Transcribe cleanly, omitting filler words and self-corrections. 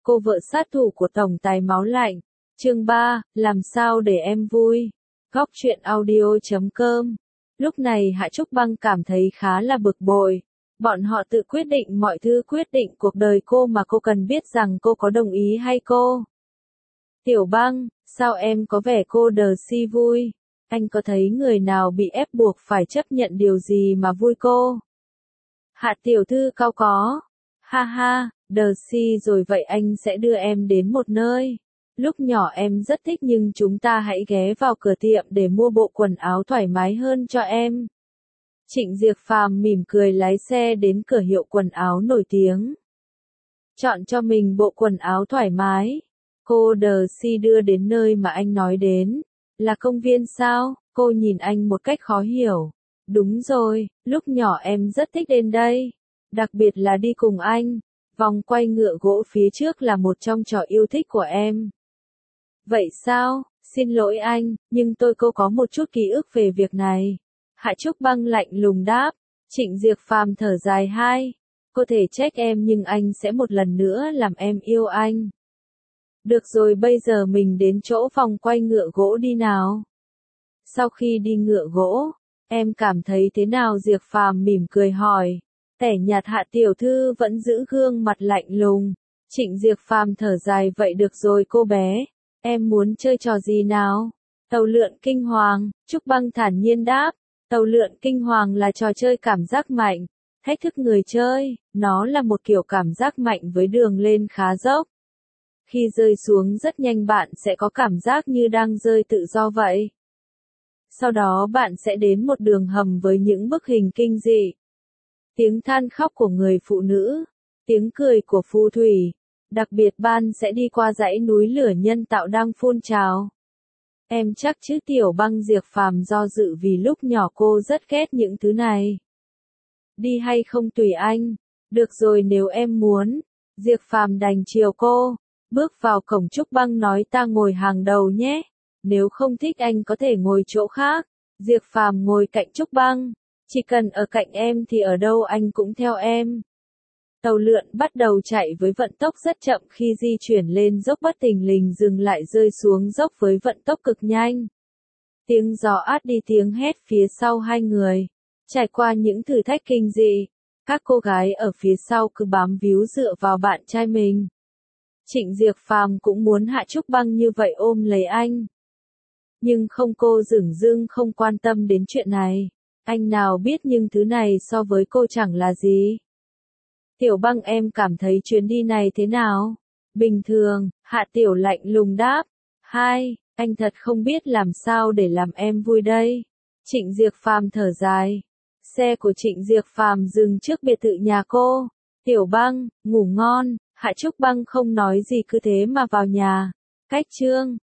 cô vợ sát thủ của tổng tài máu lạnh. Chương 3, làm sao để em vui. Góc truyện audio.com. Lúc này Hạ Trúc Băng cảm thấy khá là bực bội. Bọn họ tự quyết định mọi thứ, quyết định cuộc đời cô mà cô cần biết rằng cô có đồng ý hay cô. Tiểu Băng, sao em có vẻ cô đờ si vui? Anh có thấy người nào bị ép buộc phải chấp nhận điều gì mà vui cô? Hạ tiểu thư cau có. Ha ha, đờ si rồi vậy anh sẽ đưa em đến một nơi. Lúc nhỏ em rất thích nhưng chúng ta hãy ghé vào cửa tiệm để mua bộ quần áo thoải mái hơn cho em. Trịnh Diệp Phàm mỉm cười lái xe đến cửa hiệu quần áo nổi tiếng. Chọn cho mình bộ quần áo thoải mái. Cô đờ si đưa đến nơi mà anh nói đến. Là công viên sao? Cô nhìn anh một cách khó hiểu. Đúng rồi, lúc nhỏ em rất thích đến đây. Đặc biệt là đi cùng anh. Vòng quay ngựa gỗ phía trước là một trong trò yêu thích của em. Vậy sao? Xin lỗi anh, nhưng cô có một chút ký ức về việc này. Hạ Trúc Băng lạnh lùng đáp. Trịnh Diệp Phàm thở dài hai. Có thể trách em nhưng anh sẽ một lần nữa làm em yêu anh. Được rồi, bây giờ mình đến chỗ vòng quay ngựa gỗ đi nào. Sau khi đi ngựa gỗ, em cảm thấy thế nào? Diệp Phàm mỉm cười hỏi. Tẻ nhạt. Hạ tiểu thư vẫn giữ gương mặt lạnh lùng. Trịnh Diệp Phàm thở dài. Vậy được rồi cô bé, em muốn chơi trò gì nào? Tàu lượn kinh hoàng, Trúc Băng thản nhiên đáp. Tàu lượn kinh hoàng là trò chơi cảm giác mạnh, thách thức người chơi, nó là một kiểu cảm giác mạnh với đường lên khá dốc. Khi rơi xuống rất nhanh bạn sẽ có cảm giác như đang rơi tự do vậy. Sau đó bạn sẽ đến một đường hầm với những bức hình kinh dị. Tiếng than khóc của người phụ nữ, tiếng cười của phù thủy. Đặc biệt bạn sẽ đi qua dãy núi lửa nhân tạo đang phun trào. Em chắc chứ? Tiểu Băng. Diệp Phàm do dự vì lúc nhỏ cô rất ghét những thứ này. Đi hay không tùy anh. Được rồi nếu em muốn. Diệp Phàm đành chiều cô. Bước vào cổng, Trúc Băng nói ta ngồi hàng đầu nhé. Nếu không thích anh có thể ngồi chỗ khác. Diệp Phàm ngồi cạnh Trúc Băng. Chỉ cần ở cạnh em thì ở đâu anh cũng theo em. Tàu lượn bắt đầu chạy với vận tốc rất chậm, khi di chuyển lên dốc bất thình lình dừng lại, rơi xuống dốc với vận tốc cực nhanh. Tiếng gió át đi tiếng hét phía sau hai người. Trải qua những thử thách kinh dị, các cô gái ở phía sau cứ bám víu dựa vào bạn trai mình. Trịnh Diệp Phàm cũng muốn Hạ Trúc Băng như vậy, ôm lấy anh. Nhưng không, cô dửng dưng không quan tâm đến chuyện này. Anh nào biết nhưng thứ này so với cô chẳng là gì. Tiểu Băng, em cảm thấy chuyến đi này thế nào? Bình thường, Hạ Tiểu lạnh lùng đáp. Hai, anh thật không biết làm sao để làm em vui đây. Trịnh Diệp Phàm thở dài. Xe của Trịnh Diệp Phàm dừng trước biệt thự nhà cô. Tiểu Băng, ngủ ngon. Hạ Trúc Băng không nói gì cứ thế mà vào nhà. Cách chương